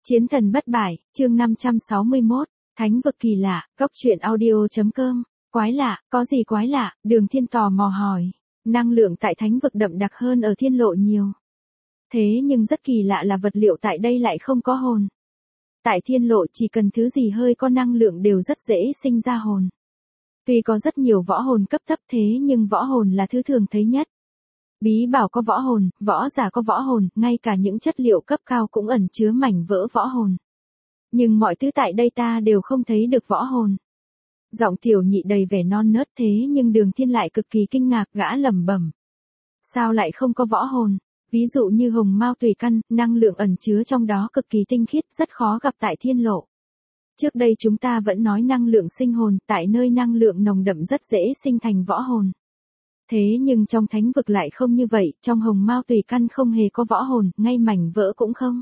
Chiến thần bất bại, chương 561, Thánh vực kỳ lạ, góc truyện audio.com, quái lạ, có gì quái lạ, Đường Thiên tò mò hỏi. Năng lượng tại thánh vực đậm đặc hơn ở thiên lộ nhiều. Thế nhưng rất kỳ lạ là vật liệu tại đây lại không có hồn. Tại thiên lộ chỉ cần thứ gì hơi có năng lượng đều rất dễ sinh ra hồn. Tuy có rất nhiều võ hồn cấp thấp thế nhưng võ hồn là thứ thường thấy nhất. Bí bảo có võ hồn, võ giả có võ hồn, ngay cả những chất liệu cấp cao cũng ẩn chứa mảnh vỡ võ hồn. Nhưng mọi thứ tại đây ta đều không thấy được võ hồn. Giọng tiểu nhị đầy vẻ non nớt thế nhưng Đường Thiên lại cực kỳ kinh ngạc, gã lẩm bẩm. Sao lại không có võ hồn? Ví dụ như hồng mao tùy căn, năng lượng ẩn chứa trong đó cực kỳ tinh khiết, rất khó gặp tại thiên lộ. Trước đây chúng ta vẫn nói năng lượng sinh hồn, tại nơi năng lượng nồng đậm rất dễ sinh thành võ hồn. Thế nhưng trong thánh vực lại không như vậy, trong hồng mao tùy căn không hề có võ hồn, ngay mảnh vỡ cũng không.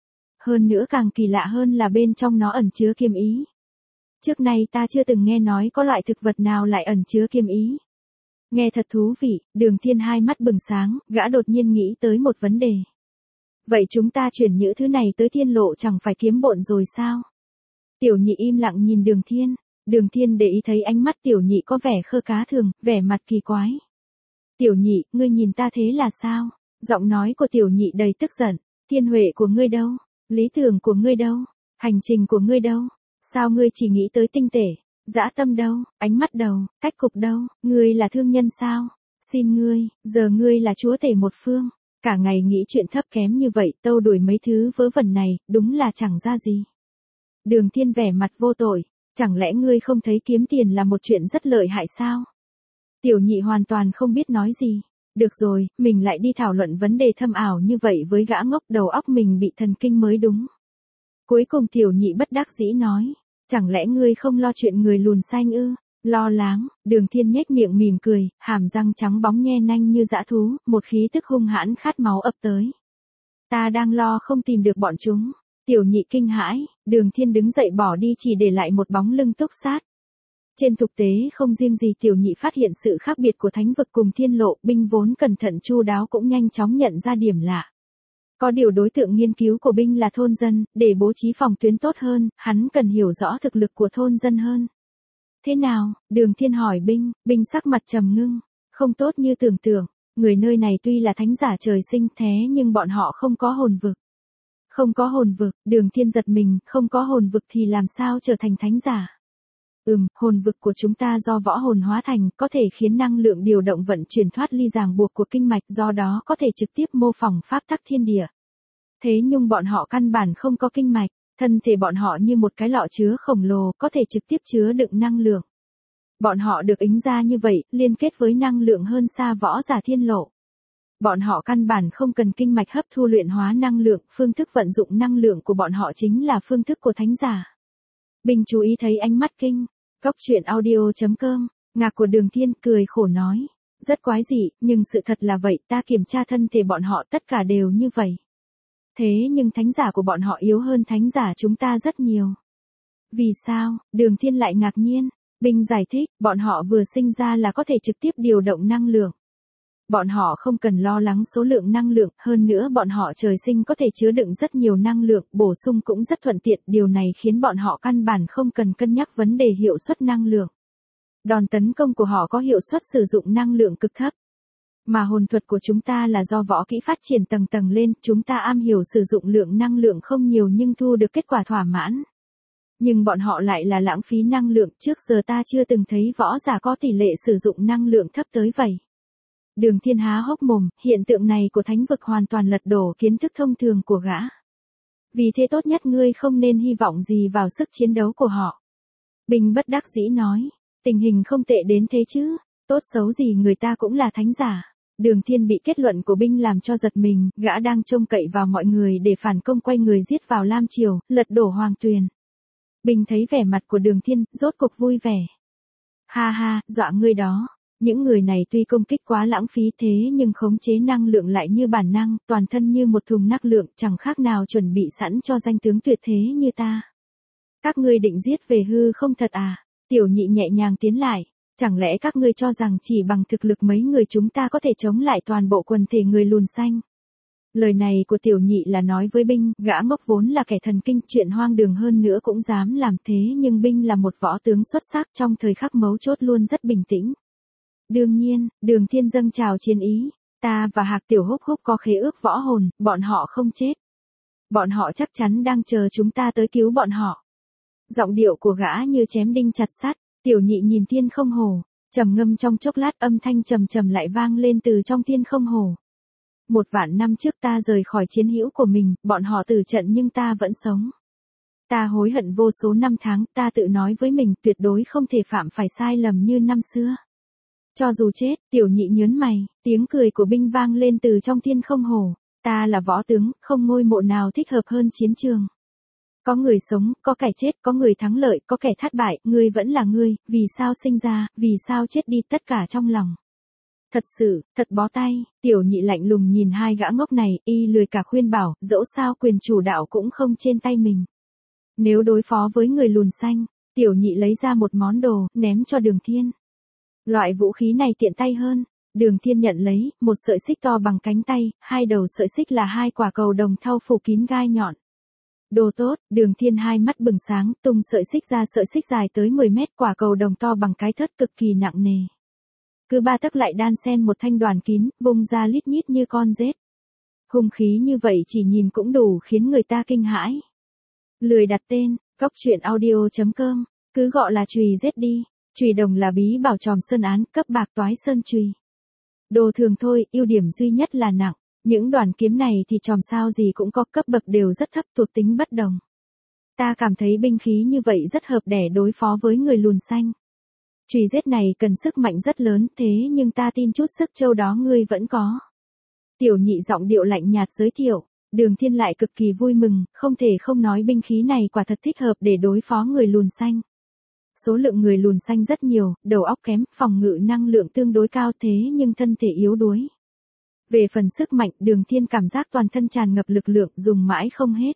Hơn nữa càng kỳ lạ hơn là bên trong nó ẩn chứa kiếm ý. Trước nay ta chưa từng nghe nói có loại thực vật nào lại ẩn chứa kiếm ý. Nghe thật thú vị, Đường Thiên hai mắt bừng sáng, gã đột nhiên nghĩ tới một vấn đề. Vậy chúng ta chuyển những thứ này tới thiên lộ chẳng phải kiếm bộn rồi sao? Tiểu nhị im lặng nhìn Đường Thiên. Đường Thiên để ý thấy ánh mắt tiểu nhị có vẻ khơ cá thường, vẻ mặt kỳ quái. Tiểu nhị, ngươi nhìn ta thế là sao? Giọng nói của tiểu nhị đầy tức giận. Thiên huệ của ngươi đâu? Lý tưởng của ngươi đâu? Hành trình của ngươi đâu? Sao ngươi chỉ nghĩ tới tinh tể? Dã tâm đâu? Ánh mắt đâu? Cách cục đâu? Ngươi là thương nhân sao? Xin ngươi, giờ ngươi là chúa tể một phương. Cả ngày nghĩ chuyện thấp kém như vậy, tâu đuổi mấy thứ vớ vẩn này, đúng là chẳng ra gì. Đường Thiên vẻ mặt vô tội. Chẳng lẽ ngươi không thấy kiếm tiền là một chuyện rất lợi hại sao? Tiểu nhị hoàn toàn không biết nói gì. Được rồi, mình lại đi thảo luận vấn đề thâm ảo như vậy với gã ngốc, đầu óc mình bị thần kinh mới đúng. Cuối cùng tiểu nhị bất đắc dĩ nói. Chẳng lẽ ngươi không lo chuyện người lùn xanh ư? Lo lắng, Đường Thiên nhếch miệng mỉm cười, hàm răng trắng bóng nhe nanh như dã thú, một khí tức hung hãn khát máu ập tới. Ta đang lo không tìm được bọn chúng. Tiểu nhị kinh hãi, Đường Thiên đứng dậy bỏ đi chỉ để lại một bóng lưng túc sát. Trên thực tế không riêng gì tiểu nhị phát hiện sự khác biệt của thánh vực cùng thiên lộ, binh vốn cẩn thận chu đáo cũng nhanh chóng nhận ra điểm lạ. Có điều đối tượng nghiên cứu của binh là thôn dân, để bố trí phòng tuyến tốt hơn, hắn cần hiểu rõ thực lực của thôn dân hơn. Thế nào? Đường Thiên hỏi binh sắc mặt trầm ngưng, không tốt như tưởng tượng, người nơi này tuy là thánh giả trời sinh thế nhưng bọn họ không có hồn vực. Không có hồn vực, Đường Thiên giật mình, không có hồn vực thì làm sao trở thành thánh giả? Hồn vực của chúng ta do võ hồn hóa thành, có thể khiến năng lượng điều động vận chuyển thoát ly ràng buộc của kinh mạch, do đó có thể trực tiếp mô phỏng pháp tắc thiên địa. Thế nhưng bọn họ căn bản không có kinh mạch, thân thể bọn họ như một cái lọ chứa khổng lồ, có thể trực tiếp chứa đựng năng lượng. Bọn họ được ính ra như vậy, liên kết với năng lượng hơn xa võ giả thiên lộ. Bọn họ căn bản không cần kinh mạch hấp thu luyện hóa năng lượng, phương thức vận dụng năng lượng của bọn họ chính là phương thức của thánh giả. Bình chú ý thấy ánh mắt kinh, góc truyện audio.com, ngạc của Đường Thiên cười khổ nói. Rất quái dị, nhưng sự thật là vậy, ta kiểm tra thân thể bọn họ tất cả đều như vậy. Thế nhưng thánh giả của bọn họ yếu hơn thánh giả chúng ta rất nhiều. Vì sao? Đường Thiên lại ngạc nhiên. Binh giải thích, bọn họ vừa sinh ra là có thể trực tiếp điều động năng lượng. Bọn họ không cần lo lắng số lượng năng lượng, hơn nữa bọn họ trời sinh có thể chứa đựng rất nhiều năng lượng, bổ sung cũng rất thuận tiện, điều này khiến bọn họ căn bản không cần cân nhắc vấn đề hiệu suất năng lượng. Đòn tấn công của họ có hiệu suất sử dụng năng lượng cực thấp. Mà hồn thuật của chúng ta là do võ kỹ phát triển tầng tầng lên, chúng ta am hiểu sử dụng lượng năng lượng không nhiều nhưng thu được kết quả thỏa mãn. Nhưng bọn họ lại là lãng phí năng lượng, trước giờ ta chưa từng thấy võ giả có tỷ lệ sử dụng năng lượng thấp tới vậy. Đường Thiên há hốc mồm, hiện tượng này của thánh vực hoàn toàn lật đổ kiến thức thông thường của gã. Vì thế tốt nhất ngươi không nên hy vọng gì vào sức chiến đấu của họ. Bình bất đắc dĩ nói, tình hình không tệ đến thế chứ, tốt xấu gì người ta cũng là thánh giả. Đường Thiên bị kết luận của binh làm cho giật mình, gã đang trông cậy vào mọi người để phản công quay người giết vào Lam Triều, lật đổ Hoàng Tuyền. Bình thấy vẻ mặt của Đường Thiên, rốt cục vui vẻ. Ha ha, dọa ngươi đó. Những người này tuy công kích quá lãng phí thế nhưng khống chế năng lượng lại như bản năng, toàn thân như một thùng năng lượng, chẳng khác nào chuẩn bị sẵn cho danh tướng tuyệt thế như ta. Các ngươi định giết về hư không thật à? Tiểu nhị nhẹ nhàng tiến lại. Chẳng lẽ các ngươi cho rằng chỉ bằng thực lực mấy người chúng ta có thể chống lại toàn bộ quần thể người lùn xanh? Lời này của tiểu nhị là nói với Binh, gã ngốc vốn là kẻ thần kinh, chuyện hoang đường hơn nữa cũng dám làm thế, nhưng Binh là một võ tướng xuất sắc, trong thời khắc mấu chốt luôn rất bình tĩnh. Đương nhiên, Đường Thiên dâng trào chiến ý, ta và Hạc Tiểu Húc Húc có khế ước võ hồn, bọn họ không chết. Bọn họ chắc chắn đang chờ chúng ta tới cứu bọn họ. Giọng điệu của gã như chém đinh chặt sắt, tiểu nhị nhìn Thiên Không Hồ, trầm ngâm trong chốc lát, âm thanh trầm trầm lại vang lên từ trong Thiên Không Hồ. 1.000 năm trước ta rời khỏi chiến hữu của mình, bọn họ tử trận nhưng ta vẫn sống. Ta hối hận vô số năm tháng, ta tự nói với mình tuyệt đối không thể phạm phải sai lầm như năm xưa. Cho dù chết, tiểu nhị nhớn mày, tiếng cười của Binh vang lên từ trong Thiên Không Hồ. Ta là võ tướng, không ngôi mộ nào thích hợp hơn chiến trường. Có người sống, có kẻ chết, có người thắng lợi, có kẻ thất bại, ngươi vẫn là ngươi, vì sao sinh ra, vì sao chết đi, tất cả trong lòng. Thật sự, thật bó tay, tiểu nhị lạnh lùng nhìn hai gã ngốc này, y lười cả khuyên bảo, dẫu sao quyền chủ đạo cũng không trên tay mình. Nếu đối phó với người lùn xanh, tiểu nhị lấy ra một món đồ, ném cho Đường Thiên. Loại vũ khí này tiện tay hơn. Đường Thiên nhận lấy, một sợi xích to bằng cánh tay, hai đầu sợi xích là hai quả cầu đồng thau phủ kín gai nhọn. Đồ tốt, Đường Thiên hai mắt bừng sáng, tung sợi xích ra, sợi xích dài tới 10 mét, quả cầu đồng to bằng cái thớt cực kỳ nặng nề. Cứ 3 tấc lại đan xen một thanh đoàn kín, vung ra lít nhít như con rết. Hung khí như vậy chỉ nhìn cũng đủ khiến người ta kinh hãi. Lười đặt tên, coctruyện.audio.com, cứ gọi là chùy rết đi. Chùy đồng là bí bảo tròm sơn án, cấp bạc toái sơn chùy. Đồ thường thôi, ưu điểm duy nhất là nặng. Những đoàn kiếm này thì tròm sao gì cũng có, cấp bậc đều rất thấp, thuộc tính bất đồng. Ta cảm thấy binh khí như vậy rất hợp để đối phó với người lùn xanh. Chùy rết này cần sức mạnh rất lớn, thế nhưng ta tin chút sức châu đó ngươi vẫn có. Tiểu nhị giọng điệu lạnh nhạt giới thiệu, Đường Thiên lại cực kỳ vui mừng, không thể không nói binh khí này quả thật thích hợp để đối phó người lùn xanh. Số lượng người lùn xanh rất nhiều, đầu óc kém, phòng ngự năng lượng tương đối cao thế nhưng thân thể yếu đuối. Về phần sức mạnh, Đường Thiên cảm giác toàn thân tràn ngập lực lượng, dùng mãi không hết.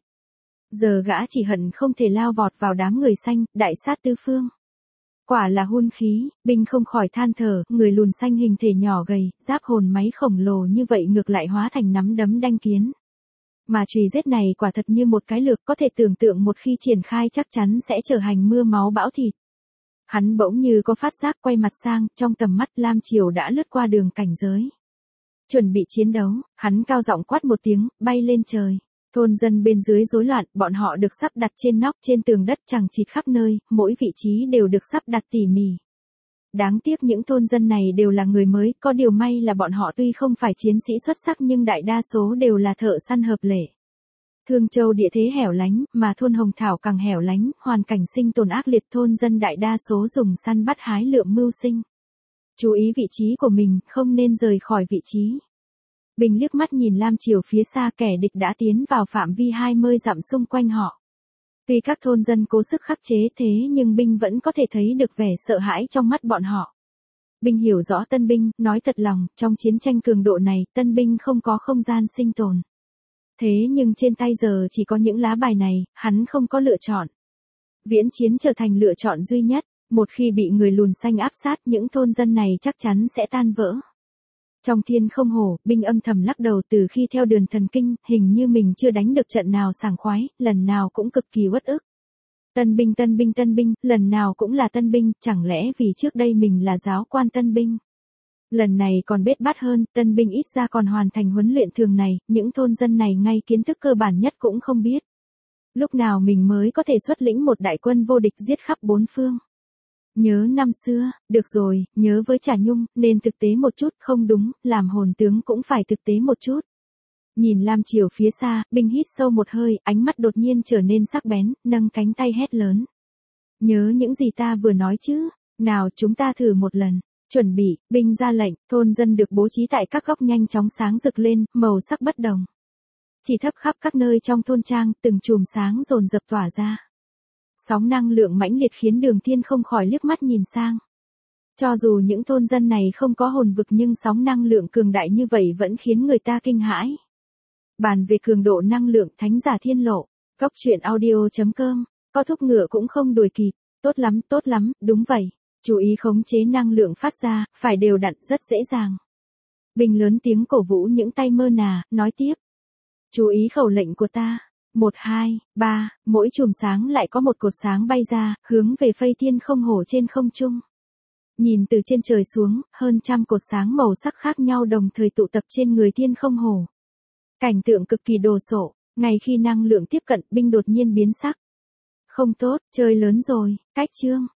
Giờ gã chỉ hận không thể lao vọt vào đám người xanh, đại sát tứ phương. Quả là hun khí, Binh không khỏi than thở, người lùn xanh hình thể nhỏ gầy, giáp hồn máy khổng lồ như vậy ngược lại hóa thành nắm đấm đanh kiến. Mà chùy rết này quả thật như một cái lược, có thể tưởng tượng một khi triển khai chắc chắn sẽ trở thành mưa máu bão thịt. Hắn bỗng như có phát giác, quay mặt sang, trong tầm mắt Lam Triều đã lướt qua đường cảnh giới. Chuẩn bị chiến đấu, hắn cao giọng quát một tiếng, bay lên trời. Thôn dân bên dưới rối loạn, bọn họ được sắp đặt trên nóc, trên tường đất chằng chịt khắp nơi, mỗi vị trí đều được sắp đặt tỉ mỉ. Đáng tiếc những thôn dân này đều là người mới, có điều may là bọn họ tuy không phải chiến sĩ xuất sắc nhưng đại đa số đều là thợ săn hợp lệ. Thương Châu địa thế hẻo lánh, mà thôn Hồng Thảo càng hẻo lánh, hoàn cảnh sinh tồn ác liệt, thôn dân đại đa số dùng săn bắt hái lượm mưu sinh. Chú ý vị trí của mình, không nên rời khỏi vị trí. Bình liếc mắt nhìn Lam Triều phía xa, kẻ địch đã tiến vào phạm vi 20 dặm xung quanh họ. Tuy các thôn dân cố sức khắc chế thế nhưng Binh vẫn có thể thấy được vẻ sợ hãi trong mắt bọn họ. Binh hiểu rõ tân binh, nói thật lòng, trong chiến tranh cường độ này, tân binh không có không gian sinh tồn. Thế nhưng trên tay giờ chỉ có những lá bài này, hắn không có lựa chọn. Viễn chiến trở thành lựa chọn duy nhất, một khi bị người lùn xanh áp sát, những thôn dân này chắc chắn sẽ tan vỡ. Trong Thiên Không Hồ, Binh âm thầm lắc đầu, từ khi theo Đường Thần Kinh, hình như mình chưa đánh được trận nào sảng khoái, lần nào cũng cực kỳ uất ức. Tân binh, lần nào cũng là tân binh, chẳng lẽ vì trước đây mình là giáo quan tân binh. Lần này còn bết bát hơn, tân binh ít ra còn hoàn thành huấn luyện thường này, những thôn dân này ngay kiến thức cơ bản nhất cũng không biết. Lúc nào mình mới có thể xuất lĩnh một đại quân vô địch giết khắp bốn phương. Nhớ năm xưa, được rồi, nhớ với Trà Nhung, nên thực tế một chút, không đúng, làm hồn tướng cũng phải thực tế một chút. Nhìn Lam Triều phía xa, Binh hít sâu một hơi, ánh mắt đột nhiên trở nên sắc bén, nâng cánh tay hét lớn. Nhớ những gì ta vừa nói chứ, nào chúng ta thử một lần. Chuẩn bị, Binh ra lệnh, thôn dân được bố trí tại các góc nhanh chóng sáng rực lên, màu sắc bất đồng. Chỉ thấp khắp các nơi trong thôn trang, từng chùm sáng dồn dập tỏa ra. Sóng năng lượng mãnh liệt khiến Đường Thiên không khỏi liếc mắt nhìn sang. Cho dù những thôn dân này không có hồn vực nhưng sóng năng lượng cường đại như vậy vẫn khiến người ta kinh hãi. Bàn về cường độ năng lượng, thánh giả thiên lộ, coctruyện.audio.com, có thúc ngựa cũng không đuổi kịp, tốt lắm, đúng vậy. Chú ý khống chế năng lượng phát ra, phải đều đặn, rất dễ dàng. Bình lớn tiếng cổ vũ những tay mơ nà, nói tiếp. Chú ý khẩu lệnh của ta. 1 2 3, mỗi chùm sáng lại có một cột sáng bay ra, hướng về Phây Thiên Không Hổ trên không trung. Nhìn từ trên trời xuống, hơn trăm cột sáng màu sắc khác nhau đồng thời tụ tập trên người Thiên Không Hổ. Cảnh tượng cực kỳ đồ sộ, ngay khi năng lượng tiếp cận, binh đột nhiên biến sắc. Không tốt, chơi lớn rồi, cách chương.